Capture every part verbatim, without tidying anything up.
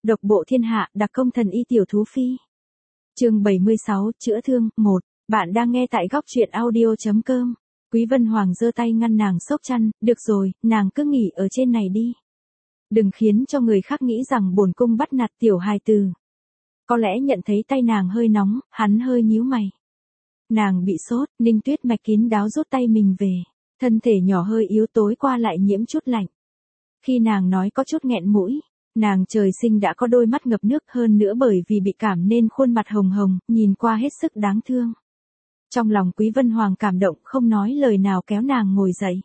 Độc bộ thiên hạ, đặc công thần y tiểu thú phi. Chương bảy mươi sáu, chữa thương, một. Bạn đang nghe tại góc truyện audio chấm com. Quý Vân Hoàng giơ tay ngăn nàng xốc chăn, được rồi, nàng cứ nghỉ ở trên này đi. Đừng khiến cho người khác nghĩ rằng bổn cung bắt nạt tiểu hài tử. Có lẽ nhận thấy tay nàng hơi nóng, hắn hơi nhíu mày. Nàng bị sốt, Ninh Tuyết Mạch kín đáo rút tay mình về. Thân thể nhỏ hơi yếu tối qua lại nhiễm chút lạnh. Khi nàng nói có chút nghẹn mũi, nàng trời sinh đã có đôi mắt ngập nước, hơn nữa bởi vì bị cảm nên khuôn mặt hồng hồng, nhìn qua hết sức đáng thương. Trong lòng Quý Vân Hoàng cảm động, không nói lời nào kéo nàng ngồi dậy.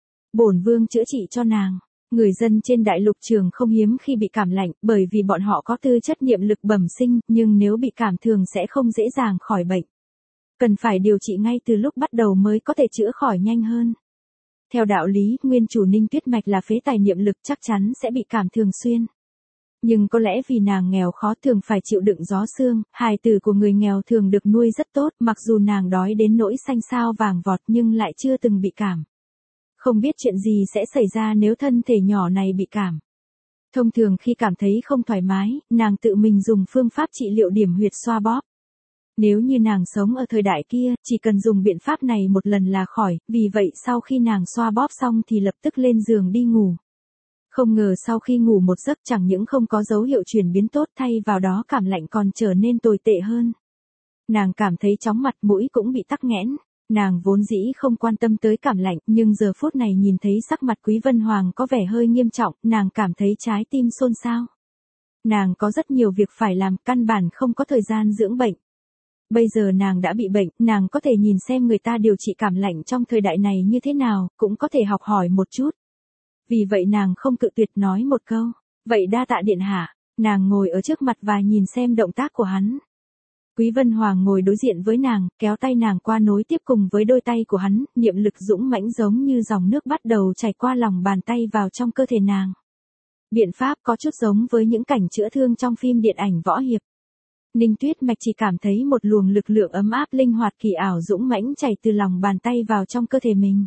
Bổn vương chữa trị cho nàng. Người dân trên đại lục trường không hiếm khi bị cảm lạnh, bởi vì bọn họ có tư chất niệm lực bẩm sinh, nhưng nếu bị cảm thường sẽ không dễ dàng khỏi bệnh. Cần phải điều trị ngay từ lúc bắt đầu mới có thể chữa khỏi nhanh hơn. Theo đạo lý, nguyên chủ Ninh Tuyết Mạch là phế tài niệm lực chắc chắn sẽ bị cảm thường xuyên. Nhưng có lẽ vì nàng nghèo khó thường phải chịu đựng gió sương, hài tử của người nghèo thường được nuôi rất tốt, mặc dù nàng đói đến nỗi xanh xao vàng vọt nhưng lại chưa từng bị cảm. Không biết chuyện gì sẽ xảy ra nếu thân thể nhỏ này bị cảm. Thông thường khi cảm thấy không thoải mái, nàng tự mình dùng phương pháp trị liệu điểm huyệt xoa bóp. Nếu như nàng sống ở thời đại kia, chỉ cần dùng biện pháp này một lần là khỏi, vì vậy sau khi nàng xoa bóp xong thì lập tức lên giường đi ngủ. Không ngờ sau khi ngủ một giấc chẳng những không có dấu hiệu chuyển biến tốt, thay vào đó cảm lạnh còn trở nên tồi tệ hơn. Nàng cảm thấy chóng mặt, mũi cũng bị tắc nghẽn. Nàng vốn dĩ không quan tâm tới cảm lạnh, nhưng giờ phút này nhìn thấy sắc mặt Quý Vân Hoàng có vẻ hơi nghiêm trọng, nàng cảm thấy trái tim xôn xao. Nàng có rất nhiều việc phải làm, căn bản không có thời gian dưỡng bệnh. Bây giờ nàng đã bị bệnh, nàng có thể nhìn xem người ta điều trị cảm lạnh trong thời đại này như thế nào, cũng có thể học hỏi một chút. Vì vậy nàng không cự tuyệt nói một câu, vậy đa tạ điện hạ. Nàng ngồi ở trước mặt và nhìn xem động tác của hắn. Quý Vân Hoàng ngồi đối diện với nàng, kéo tay nàng qua nối tiếp cùng với đôi tay của hắn, niệm lực dũng mãnh giống như dòng nước bắt đầu chảy qua lòng bàn tay vào trong cơ thể nàng. Biện pháp có chút giống với những cảnh chữa thương trong phim điện ảnh võ hiệp. Ninh Tuyết Mạch chỉ cảm thấy một luồng lực lượng ấm áp linh hoạt kỳ ảo dũng mãnh chảy từ lòng bàn tay vào trong cơ thể mình.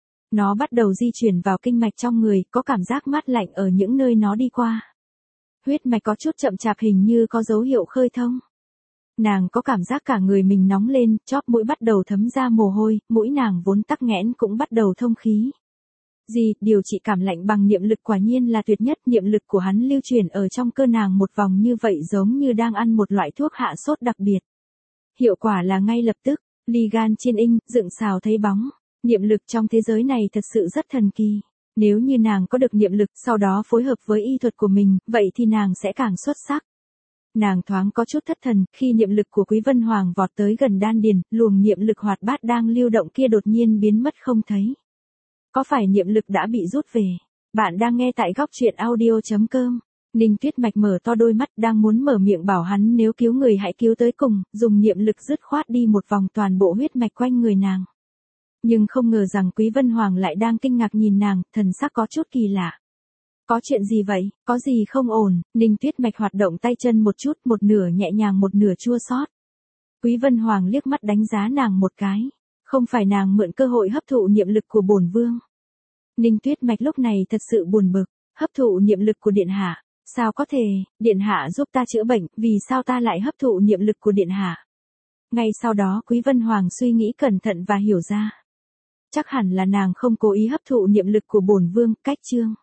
Nó bắt đầu di chuyển vào kinh mạch trong người, có cảm giác mát lạnh ở những nơi nó đi qua. Huyết mạch có chút chậm chạp, hình như có dấu hiệu khơi thông. Nàng có cảm giác cả người mình nóng lên, chóp mũi bắt đầu thấm ra mồ hôi, mũi nàng vốn tắc nghẽn cũng bắt đầu thông khí. Gì, điều trị cảm lạnh bằng niệm lực quả nhiên là tuyệt nhất, niệm lực của hắn lưu chuyển ở trong cơ nàng một vòng như vậy giống như đang ăn một loại thuốc hạ sốt đặc biệt. Hiệu quả là ngay lập tức, ly gan chiên inh, dựng xào thấy bóng. Niệm lực trong thế giới này thật sự rất thần kỳ. Nếu như nàng có được niệm lực, sau đó phối hợp với y thuật của mình, vậy thì nàng sẽ càng xuất sắc. Nàng thoáng có chút thất thần, khi niệm lực của Quý Vân Hoàng vọt tới gần đan điền, luồng niệm lực hoạt bát đang lưu động kia đột nhiên biến mất không thấy. Có phải niệm lực đã bị rút về? Bạn đang nghe tại góc truyện audio chấm com. Ninh Tuyết Mạch mở to đôi mắt, đang muốn mở miệng bảo hắn nếu cứu người hãy cứu tới cùng, dùng niệm lực dứt khoát đi một vòng toàn bộ huyết mạch quanh người nàng. Nhưng không ngờ rằng Quý Vân Hoàng lại đang kinh ngạc nhìn nàng, thần sắc có chút kỳ lạ. Có chuyện gì vậy, có gì không ổn? Ninh Tuyết Mạch hoạt động tay chân một chút, một nửa nhẹ nhàng một nửa chua xót. Quý Vân Hoàng liếc mắt đánh giá nàng một cái. Không phải nàng mượn cơ hội hấp thụ niệm lực của bổn vương. Ninh Tuyết Mạch lúc này thật sự buồn bực, hấp thụ niệm lực của điện hạ, sao có thể, điện hạ giúp ta chữa bệnh, vì sao ta lại hấp thụ niệm lực của điện hạ? Ngay sau đó Quý Vân Hoàng suy nghĩ cẩn thận và hiểu ra. Chắc hẳn là nàng không cố ý hấp thụ niệm lực của bổn vương, cách chương.